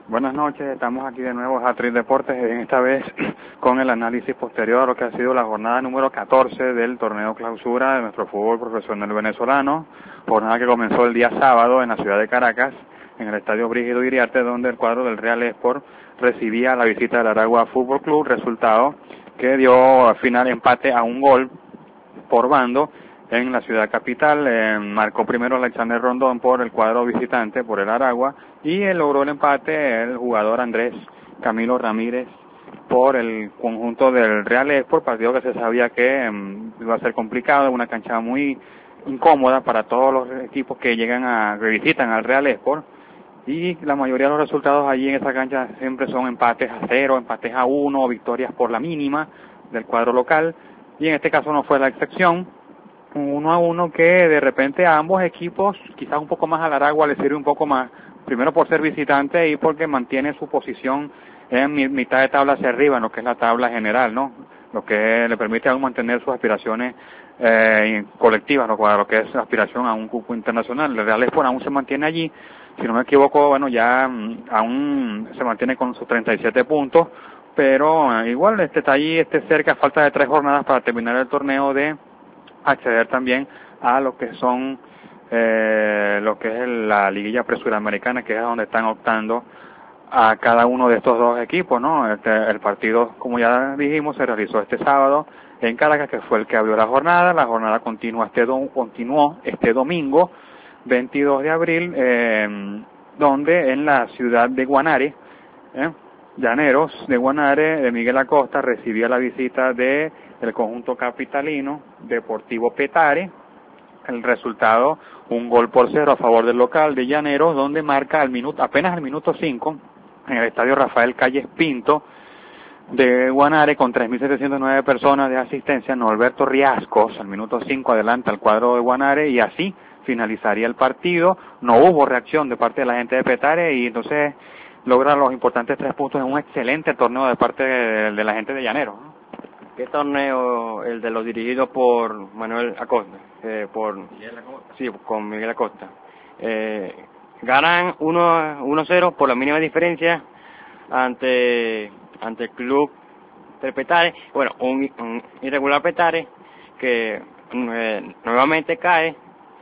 Buenas noches, estamos aquí de nuevo a Hat-Trick Deportes, esta vez con el análisis posterior a lo que ha sido la jornada número 14 del torneo clausura de nuestro fútbol profesional venezolano, jornada que comenzó el día sábado en la ciudad de Caracas, en el estadio Brígido Iriarte, donde el cuadro del Real Sport recibía la visita del Aragua Fútbol Club, resultado que dio al final empate a un gol por bando en la ciudad capital. Marcó primero Alexander Rondón por el cuadro visitante, por el Aragua, y logró el empate el jugador Andrés Camilo Ramírez por el conjunto del Real Sport, partido que se sabía que iba a ser complicado, una cancha muy incómoda para todos los equipos que visitan al Real Sport, y la mayoría de los resultados allí en esa cancha siempre son empates a 0, empates a 1, victorias por la mínima del cuadro local, y en este caso no fue la excepción. 1-1 que de repente a ambos equipos, quizás un poco más al Aragua le sirve un poco más, primero por ser visitante y porque mantiene su posición en mitad de tabla hacia arriba, en lo que es la tabla general, ¿no? Lo que le permite aún mantener sus aspiraciones colectivas, lo que es aspiración a un cupo internacional. El Real Sport aún se mantiene allí, si no me equivoco, bueno, ya aún se mantiene con sus 37 puntos, pero igual está allí, cerca, a falta de 3 jornadas para terminar el torneo, de acceder también a lo que son lo que es la liguilla presuramericana, que es donde están optando a cada uno de estos dos equipos, ¿no? El partido, como ya dijimos, se realizó este sábado en Caracas, que fue el que abrió la jornada. La jornada continuó este domingo 22 de abril, donde en la ciudad de Guanare, Llaneros de Guanare, de Miguel Acosta, recibía la visita de el conjunto capitalino Deportivo Petare. El resultado, 1-0 a favor del local de Llaneros, donde marca apenas al minuto 5, en el estadio Rafael Calles Pinto de Guanare, con 3.709 personas de asistencia, Norberto Riascos al minuto 5 adelanta al cuadro de Guanare, y así finalizaría el partido. No hubo reacción de parte de la gente de Petare, y entonces logra los importantes 3 puntos en un excelente torneo de parte de la gente de Llaneros, ¿no? ¿Qué torneo? El de los dirigidos por Manuel Acosta, Miguel Acosta. Sí, con Miguel Acosta. Ganan 1-0 por la mínima diferencia ante el club del Petare. Bueno, un irregular Petare que nuevamente cae,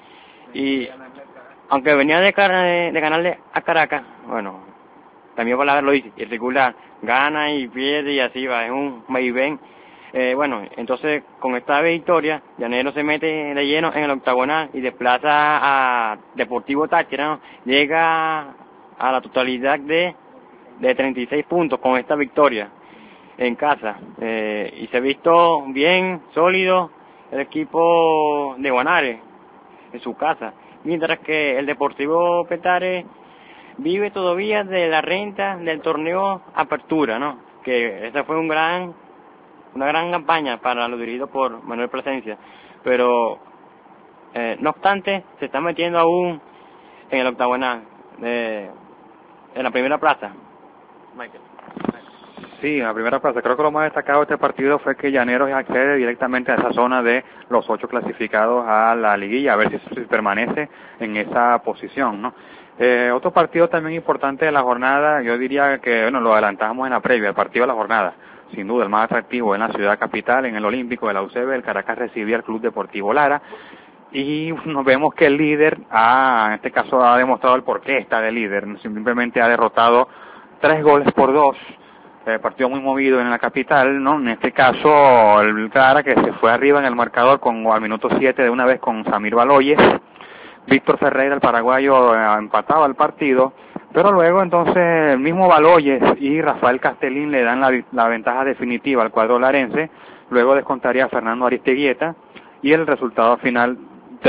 y aunque venía de ganarle a Caracas, bueno, también palabras lo dice, irregular, gana y pierde y así va, es un vaivén. Bueno, entonces con esta victoria, Llaneros se mete de lleno en el octagonal y desplaza a Deportivo Táchira, ¿no? Llega a la totalidad de 36 puntos con esta victoria en casa, y se ha visto bien sólido el equipo de Guanare en su casa, mientras que el Deportivo Petare vive todavía de la renta del torneo Apertura, ¿no? Que esa fue una gran campaña para los dirigidos por Manuel Plasencia, pero no obstante se está metiendo aún en el octagonal, en la primera plaza. Michael. Sí, en la primera plaza. Creo que lo más destacado de este partido fue que Llaneros accede directamente a esa zona de los 8 clasificados a la liguilla, a ver si permanece en esa posición, ¿no? Otro partido también importante de la jornada, yo diría que, bueno, lo adelantamos en la previa, el partido de la jornada, sin duda el más atractivo en la ciudad capital, en el Olímpico de la UCB. El Caracas recibía al Club Deportivo Lara, y nos vemos que el líder en este caso ha demostrado el porqué está de líder, simplemente ha derrotado 3-2, partido muy movido en la capital, ¿no? En este caso el Lara, que se fue arriba en el marcador al minuto 7 de una vez con Samir Baloyes. Víctor Ferreira, el paraguayo, empataba el partido, pero luego entonces el mismo Baloyes y Rafael Castellín le dan la ventaja definitiva al cuadro larense. Luego descontaría Fernando Aristeguieta, y el resultado final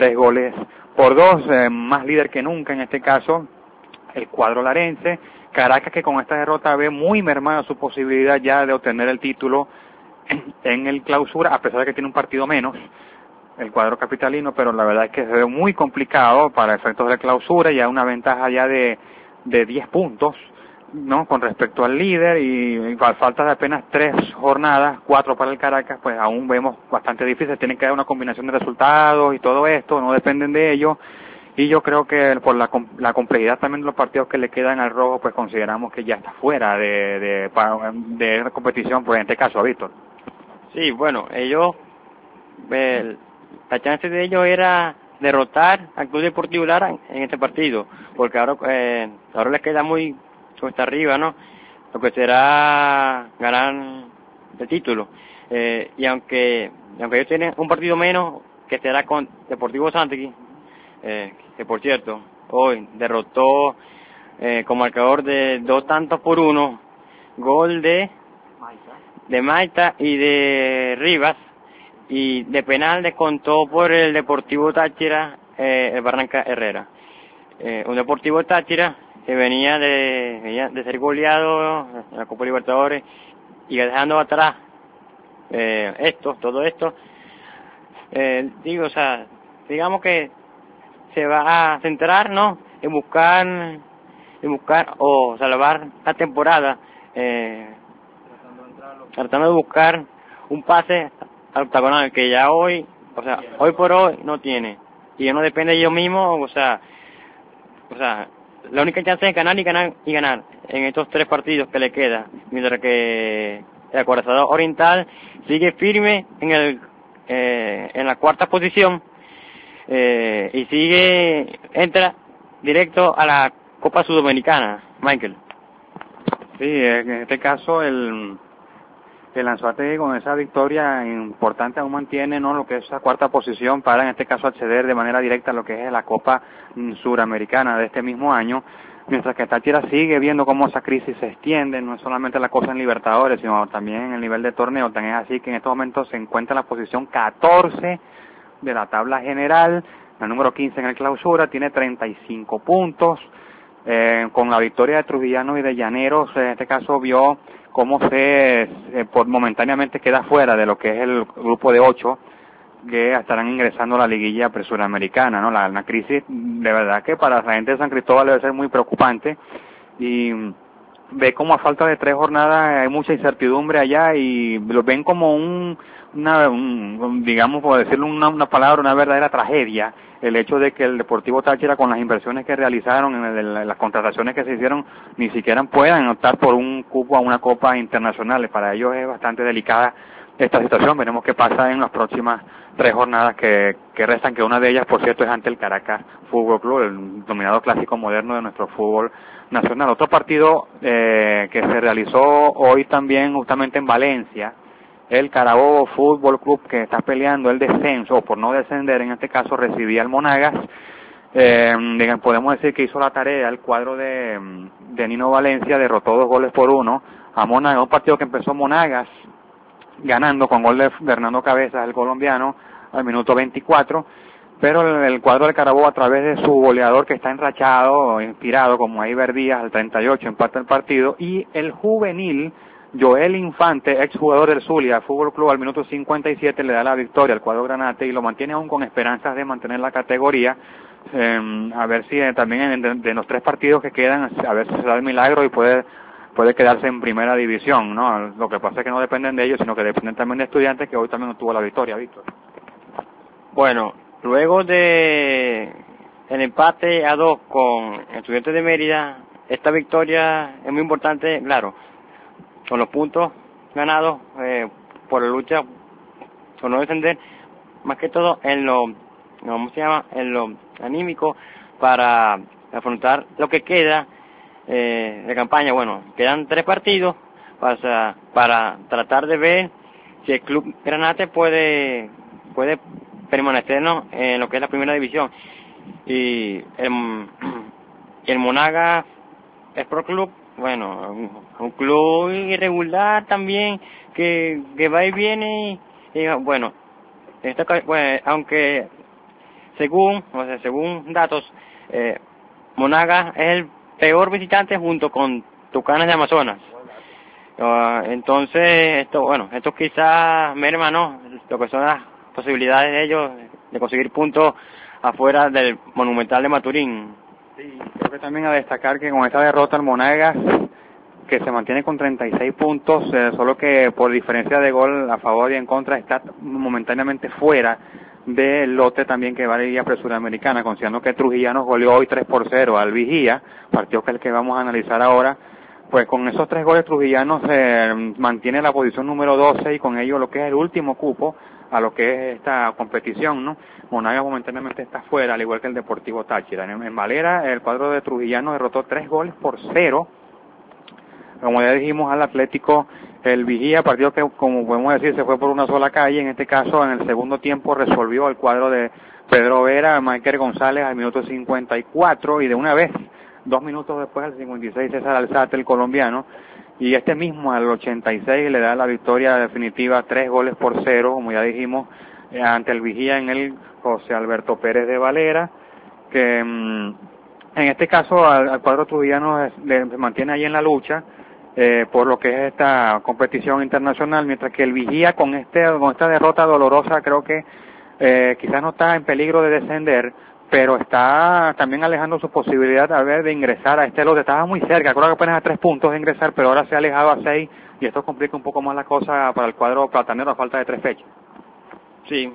3-2, más líder que nunca en este caso el cuadro larense. Caracas, que con esta derrota ve muy mermada su posibilidad ya de obtener el título en el clausura, a pesar de que tiene un partido menos el cuadro capitalino, pero la verdad es que se ve muy complicado para efectos de clausura, ya una ventaja ya de 10 puntos, ¿no? Con respecto al líder, y a falta de apenas 3 jornadas, 4 para el Caracas, pues aún vemos bastante difícil. Tienen que haber una combinación de resultados y todo esto, no dependen de ello, y yo creo que por la complejidad también de los partidos que le quedan al rojo, pues consideramos que ya está fuera de la competición, pues en este caso, Víctor. Sí, bueno, ellos, la chance de ellos era derrotar al Club Deportivo Lara en este partido, porque ahora les queda muy cuesta arriba, ¿no? Lo que será ganar el título. Y aunque ellos tienen un partido menos, que será con Deportivo Santegui, que por cierto, hoy derrotó con marcador de 2-1, gol de Maita y de Rivas, y de penal descontó por el Deportivo Táchira el Barranca Herrera. Un Deportivo Táchira que venía de ser goleado en la Copa Libertadores y dejando atrás todo esto. Digamos que se va a centrar, ¿no?, en buscar o salvar la temporada, tratando de buscar un pase al octagonal que ya hoy por hoy no tiene, y ya no depende de ellos mismos, o sea, la única chance es ganar y ganar en estos 3 partidos que le queda, mientras que el Acorazado Oriental sigue firme en la 4ª posición, y entra directo a la Copa Sudamericana, Michael. Sí, en este caso el Anzoátegui con esa victoria importante aún mantiene, ¿no?, lo que es esa 4ª posición para en este caso acceder de manera directa a lo que es la Copa Suramericana de este mismo año, mientras que Táchira sigue viendo cómo esa crisis se extiende, no es solamente la cosa en Libertadores, sino también en el nivel de torneo. Tan es así que en estos momentos se encuentra en la posición 14 de la tabla general, la número 15 en el clausura, tiene 35 puntos, con la victoria de Trujillano y de Llaneros, en este caso vio cómo momentáneamente queda fuera de lo que es el grupo de 8 que estarán ingresando a la liguilla presuramericana, ¿no? La crisis de verdad que para la gente de San Cristóbal debe ser muy preocupante, y ve como a falta de 3 jornadas hay mucha incertidumbre allá, y lo ven como digamos, por decirlo una palabra, una verdadera tragedia, el hecho de que el Deportivo Táchira, con las inversiones que realizaron, en las contrataciones que se hicieron, ni siquiera puedan optar por un cupo a una Copa Internacional. Para ellos es bastante delicada esta situación. Veremos qué pasa en las próximas 3 jornadas que restan, que una de ellas, por cierto, es ante el Caracas Fútbol Club, el dominado clásico moderno de nuestro fútbol nacional. Otro partido que se realizó hoy también justamente en Valencia, el Carabobo Fútbol Club, que está peleando el descenso, o por no descender en este caso, recibía al Monagas. Podemos decir que hizo la tarea el cuadro de Nino Valencia, derrotó 2-1 a Monagas, un partido que empezó Monagas ganando con gol de Fernando Cabezas, el colombiano, al minuto 24, pero el cuadro del Carabobo, a través de su goleador que está enrachado, inspirado, como Iber Díaz, al 38, empata el partido, y el juvenil Joel Infante, exjugador del Zulia Fútbol Club, al minuto 57 le da la victoria al cuadro granate y lo mantiene aún con esperanzas de mantener la categoría. A ver si también de los 3 partidos que quedan, a ver si se da el milagro y puede quedarse en primera división, ¿no? Lo que pasa es que no dependen de ellos, sino que dependen también de Estudiantes, que hoy también obtuvo la victoria, Víctor. Bueno, luego de el empate a 2 con Estudiantes de Mérida, esta victoria es muy importante, claro, con los puntos ganados por la lucha por no descender, más que todo en lo anímico, para afrontar lo que queda de campaña. Bueno, quedan 3 partidos para tratar de ver si el Club Granate puede permanecernos en lo que es la primera división, y el Monagas Sport Club, bueno, un club irregular también, que va y viene, y bueno, aunque según datos, Monagas es el peor visitante junto con Tucanes de Amazonas. Entonces esto quizás merma, ¿no?, lo que son las posibilidades de ellos de conseguir puntos afuera del Monumental de Maturín. Sí, creo que también a destacar que con esta derrota el Monagas, que se mantiene con 36 puntos, solo que por diferencia de gol a favor y en contra está momentáneamente fuera del lote también que va a ir a Suramericana, considerando que Trujillanos goleó hoy 3-0 al Vigía, partido que es el que vamos a analizar ahora. Pues con esos 3 goles Trujillanos mantiene la posición número 12 y con ello lo que es el último cupo a lo que es esta competición, ¿no? Monagas momentáneamente está fuera, al igual que el Deportivo Táchira. En Valera, el cuadro de Trujillanos derrotó 3-0, como ya dijimos, al Atlético el Vigía, partido que, como podemos decir, se fue por una sola calle. En este caso, en el segundo tiempo resolvió el cuadro de Pedro Vera, Michael González al minuto 54 y de una vez, 2 minutos después, al 56, César Alzate, el colombiano, y este mismo al 86 le da la victoria definitiva 3-0, como ya dijimos, ante el Vigía en el José Alberto Pérez de Valera, que en este caso al cuadro trujillano se mantiene ahí en la lucha por lo que es esta competición internacional, mientras que el Vigía con esta derrota dolorosa creo que quizás no está en peligro de descender, pero está también alejando su posibilidad de ingresar a este lote. Estaba muy cerca, creo que apenas a 3 puntos de ingresar, pero ahora se ha alejado a 6 y esto complica un poco más la cosa para el cuadro platanero a falta de 3 fechas. Sí,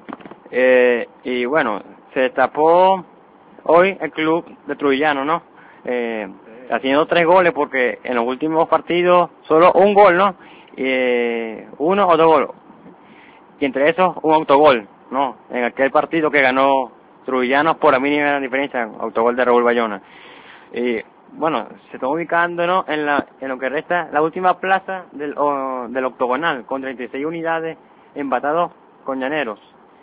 y bueno, se destapó hoy el club de Trujillano, ¿no? Haciendo 3 goles porque en los últimos partidos solo un gol, ¿no? 1 o 2 goles. Y entre esos un autogol, ¿no? En aquel partido que ganó Trujillanos por la mínima diferencia, autogol de Raúl Bayona. Y bueno, se está ubicando, ¿no? En lo que resta la última plaza del octogonal, con 36 unidades, empatados con Llaneros.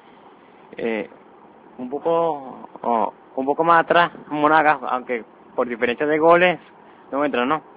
Un poco más atrás Monagas, aunque por diferencia de goles no entran, ¿no?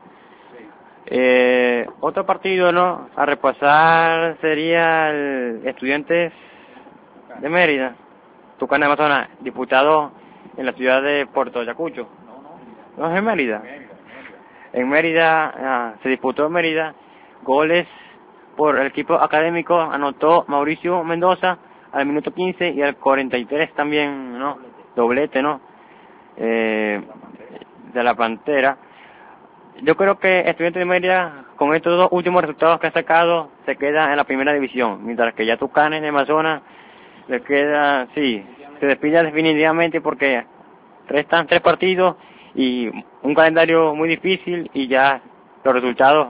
Otro partido, ¿no? A repasar sería el Estudiantes de Mérida, Tucán de Amazonas, disputado en la ciudad de Puerto Ayacucho. No es en Mérida. En Mérida, se disputó en Mérida, goles por el equipo académico, anotó Mauricio Mendoza al minuto 15 y al 43 también, ¿no? Doblete, ¿no? De la Pantera. Yo creo que Estudiantes de Mérida, con estos 2 últimos resultados que ha sacado, se queda en la primera división, mientras que ya Tucanes de Amazonas le queda, sí, se despide definitivamente porque restan 3 partidos y un calendario muy difícil y ya los resultados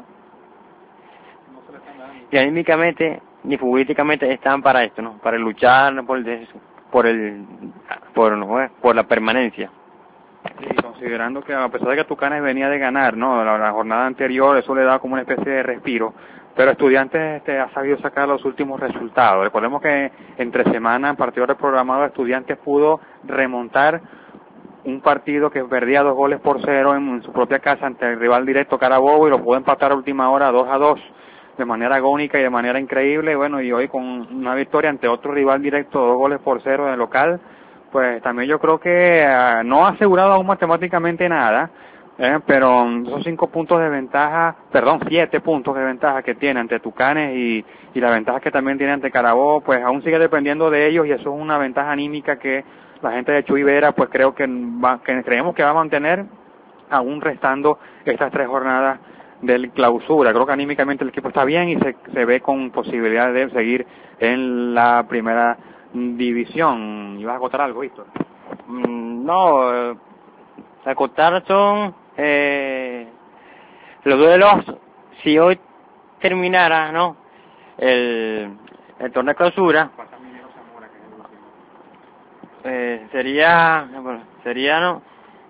y anímicamente ni futbolísticamente están para esto, ¿no? Para luchar por la permanencia. Sí, considerando que a pesar de que Tucanes venía de ganar, ¿no? La jornada anterior, eso le da como una especie de respiro, pero Estudiantes ha sabido sacar los últimos resultados. Recordemos que entre semana, en partido reprogramado, Estudiantes pudo remontar un partido que perdía 2-0 en su propia casa ante el rival directo Carabobo y lo pudo empatar a última hora 2-2 de manera agónica y de manera increíble. Bueno, y hoy con una victoria ante otro rival directo 2-0 de local, pues también yo creo que no ha asegurado aún matemáticamente nada, pero esos 7 puntos de ventaja que tiene ante Tucanes y la ventaja que también tiene ante Carabobo, pues aún sigue dependiendo de ellos y eso es una ventaja anímica que la gente de Chuy Vera, pues creo que creemos que va a mantener aún restando estas 3 jornadas del clausura. Creo que anímicamente el equipo está bien y se ve con posibilidad de seguir en la primera división. ¿Ibas a acotar algo, Víctor? No, acotar son los duelos. Si hoy terminara, ¿no? El torneo de clausura, sería, ¿no?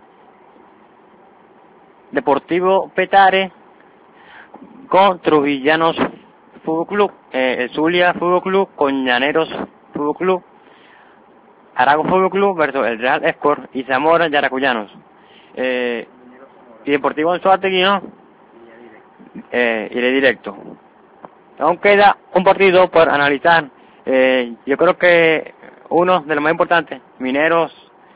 Deportivo Petare con Trujillanos Fútbol Club, el Zulia Fútbol Club con Llaneros Fútbol Club, Arago Fútbol Club versus el Real Escort y Zamora Yaracuyanos, y Deportivo Anzoátegui, ¿no? Iré directo. Aún queda un partido por analizar. Yo creo que uno de los más importantes, Mineros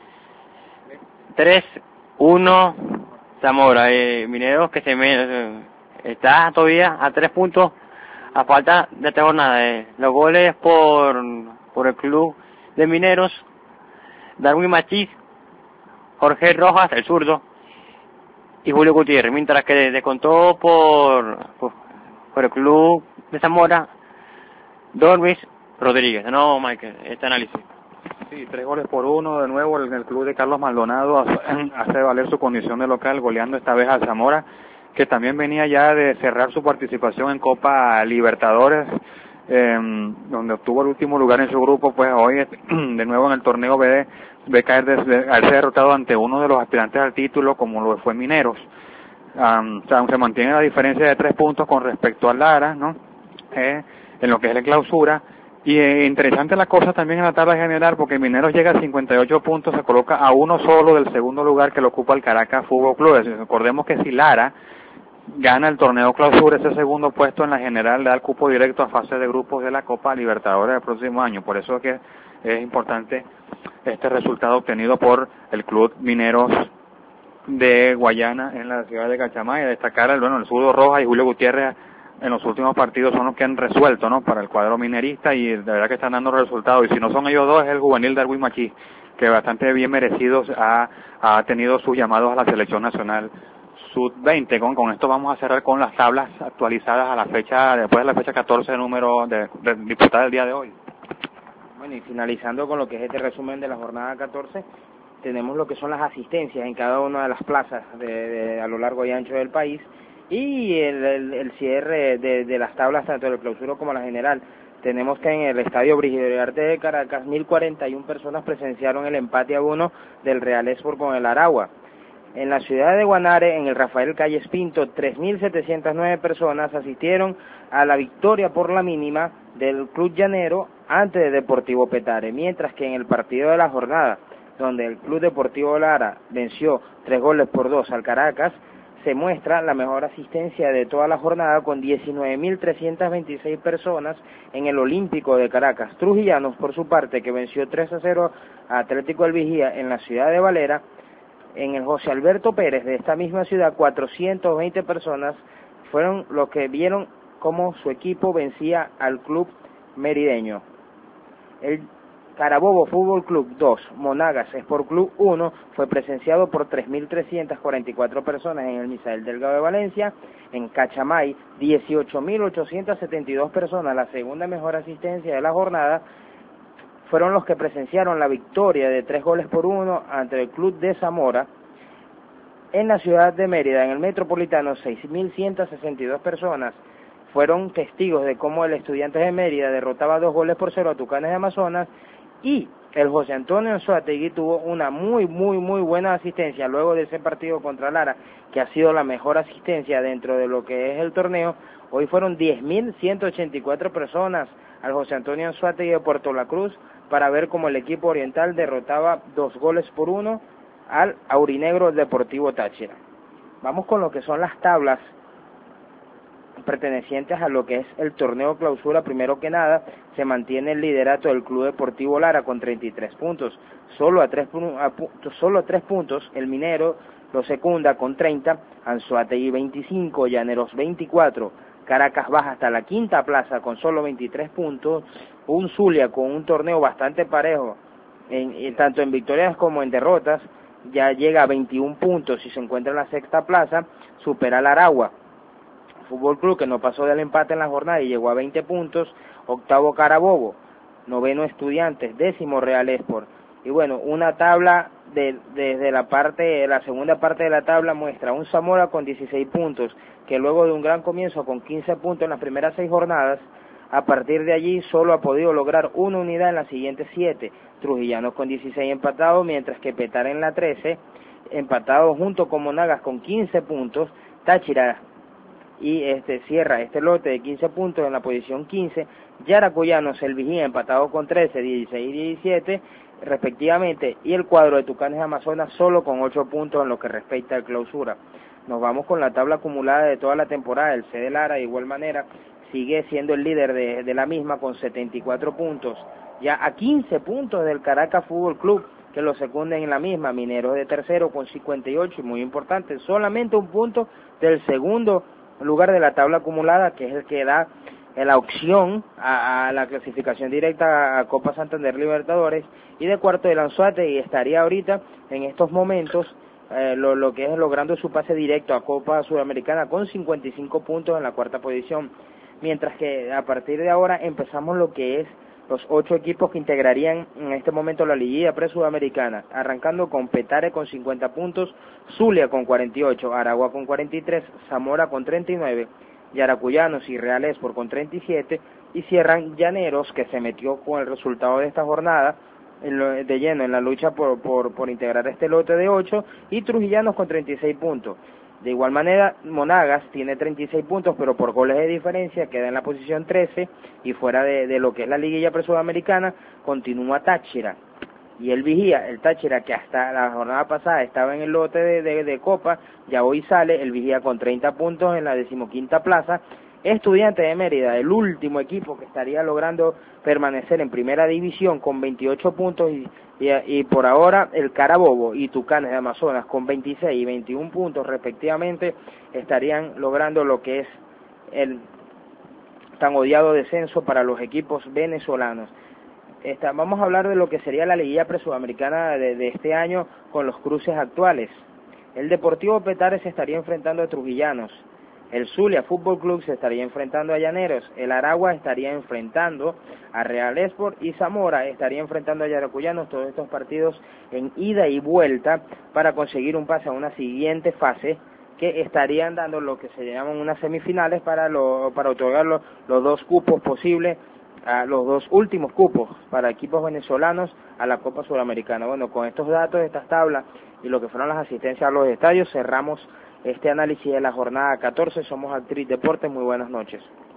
3-1 Zamora. Mineros que está todavía a 3 puntos a falta de 3 jornadas. Los goles por el club de Mineros, Darwin Machís, Jorge Rojas, el zurdo, y Julio Gutiérrez, mientras que descontó por el club de Zamora, Dormis, Rodríguez. No, Michael, este análisis. Sí, 3-1 de nuevo el club de Carlos Maldonado hace valer su condición de local, goleando esta vez a Zamora, que también venía ya de cerrar su participación en Copa Libertadores, donde obtuvo el último lugar en su grupo. Pues hoy de nuevo en el torneo ve caer al ser derrotado ante uno de los aspirantes al título, como lo fue Mineros. O sea, se mantiene la diferencia de 3 puntos con respecto al Lara, ¿no? En lo que es la clausura. Y interesante la cosa también en la tabla general, porque Mineros llega a 58 puntos, se coloca a uno solo del segundo lugar que lo ocupa el Caracas Fútbol Club. Recordemos que si Lara gana el torneo clausura, ese segundo puesto en la general le da el cupo directo a fase de grupos de la Copa Libertadores del próximo año. Por eso es que es importante este resultado obtenido por el Club Mineros de Guayana en la ciudad de Cachamay. Destacar el Zurdo Rojas y Julio Gutiérrez en los últimos partidos son los que han resuelto, ¿no?, para el cuadro minerista, y de verdad que están dando resultados. Y si no son ellos dos, es el juvenil Darwin Machís, que bastante bien merecidos ha tenido sus llamados a la selección nacional sub-20. Con esto vamos a cerrar con las tablas actualizadas a la fecha, después de la fecha 14 número de disputada del día de hoy. Bueno, y finalizando con lo que es este resumen de la jornada 14, tenemos lo que son las asistencias en cada una de las plazas a lo largo y ancho del país, y el cierre de las tablas tanto del clausura como la general. Tenemos que en el Estadio Brígido Iriarte de Caracas, 1.041 personas presenciaron el empate a 1 del Real Sport con el Aragua. En la ciudad de Guanare, en el Rafael Calles Pinto, 3.709 personas asistieron a la victoria por la mínima del Club Llanero ante el Deportivo Petare, mientras que en el partido de la jornada, donde el Club Deportivo Lara venció 3-2 al Caracas, se muestra la mejor asistencia de toda la jornada con 19.326 personas en el Olímpico de Caracas. Trujillanos, por su parte, que venció 3-0 a Atlético del Vigía en la ciudad de Valera, en el José Alberto Pérez de esta misma ciudad, 420 personas fueron los que vieron cómo su equipo vencía al club merideño. El Carabobo Fútbol Club 2, Monagas Sport Club 1 fue presenciado por 3.344 personas en el Misael Delgado de Valencia. En Cachamay, 18.872 personas, la segunda mejor asistencia de la jornada, fueron los que presenciaron la victoria de 3-1 ante el Club de Zamora. En la ciudad de Mérida, en el Metropolitano, 6.162 personas fueron testigos de cómo el Estudiantes de Mérida derrotaba 2-0 a Tucanes de Amazonas, y el José Antonio Anzoátegui tuvo una muy buena asistencia luego de ese partido contra Lara, que ha sido la mejor asistencia dentro de lo que es el torneo. Hoy fueron 10.184 personas al José Antonio Anzoátegui de Puerto La Cruz para ver cómo el equipo oriental derrotaba 2-1 al Aurinegro Deportivo Táchira. Vamos con lo que son las tablas pertenecientes a lo que es el torneo clausura. Primero que nada, se mantiene el liderato del Club Deportivo Lara con 33 puntos. Solo a 3 puntos el Minero lo secunda con 30, Anzoátegui 25, Llaneros 24, Caracas baja hasta la quinta plaza con solo 23 puntos, un Zulia con un torneo bastante parejo, tanto en victorias como en derrotas, ya llega a 21 puntos y se encuentra en la sexta plaza, supera al Aragua Fútbol Club, que no pasó del empate en la jornada y llegó a 20 puntos, octavo Carabobo, noveno Estudiantes, décimo Real Sport. Y bueno, una tabla desde la segunda parte de la tabla muestra un Zamora con 16 puntos, que luego de un gran comienzo con 15 puntos en las primeras 6 jornadas, a partir de allí solo ha podido lograr una unidad en las siguientes 7, Trujillanos con 16 empatados, mientras que Petare en la 13, empatado junto con Monagas con 15 puntos, Táchira y cierra este lote de 15 puntos en la posición 15, Yaracuyanos, el Vigía empatado con 13, 16 y 17 respectivamente, y el cuadro de Tucanes de Amazonas solo con 8 puntos en lo que respecta al clausura. Nos vamos con la tabla acumulada de toda la temporada. El C de Lara de igual manera sigue siendo el líder de la misma con 74 puntos, ya a 15 puntos del Caracas Fútbol Club, que lo secunden en la misma. Mineros de tercero con 58, y muy importante, solamente un punto del segundo lugar de la tabla acumulada, que es el que da la opción a la clasificación directa a Copa Santander Libertadores, y de cuarto el Anzoátegui estaría ahorita en estos momentos lo que es logrando su pase directo a Copa Sudamericana con 55 puntos en la cuarta posición, mientras que a partir de ahora empezamos lo que es los 8 equipos que integrarían en este momento la liguilla pre-sudamericana, arrancando con Petare con 50 puntos, Zulia con 48, Aragua con 43, Zamora con 39, Yaracuyanos y Real Esport con 37, y cierran Llaneros, que se metió con el resultado de esta jornada de lleno en la lucha por integrar este lote de 8, y Trujillanos con 36 puntos. De igual manera, Monagas tiene 36 puntos, pero por goles de diferencia queda en la posición 13, y fuera de lo que es la liguilla pre-sudamericana continúa Táchira. Y el Vigía, el Táchira, que hasta la jornada pasada estaba en el lote de Copa, ya hoy sale el Vigía con 30 puntos en la 15ª plaza. Estudiantes de Mérida, el último equipo que estaría logrando permanecer en primera división con 28 puntos, y por ahora el Carabobo y Tucanes de Amazonas con 26 y 21 puntos respectivamente estarían logrando lo que es el tan odiado descenso para los equipos venezolanos. Vamos a hablar de lo que sería la liguilla pre-sudamericana de este año con los cruces actuales. El Deportivo Petare se estaría enfrentando a Trujillanos, el Zulia Fútbol Club se estaría enfrentando a Llaneros, el Aragua estaría enfrentando a Real Esport y Zamora estaría enfrentando a Yaracuyanos. Todos estos partidos en ida y vuelta para conseguir un pase a una siguiente fase, que estarían dando lo que se llaman unas semifinales para otorgar los 2 cupos posibles, a los 2 últimos cupos para equipos venezolanos a la Copa Sudamericana. Bueno, con estos datos, estas tablas y lo que fueron las asistencias a los estadios, cerramos este análisis de la jornada 14. Somos Actriz Deportes, muy buenas noches.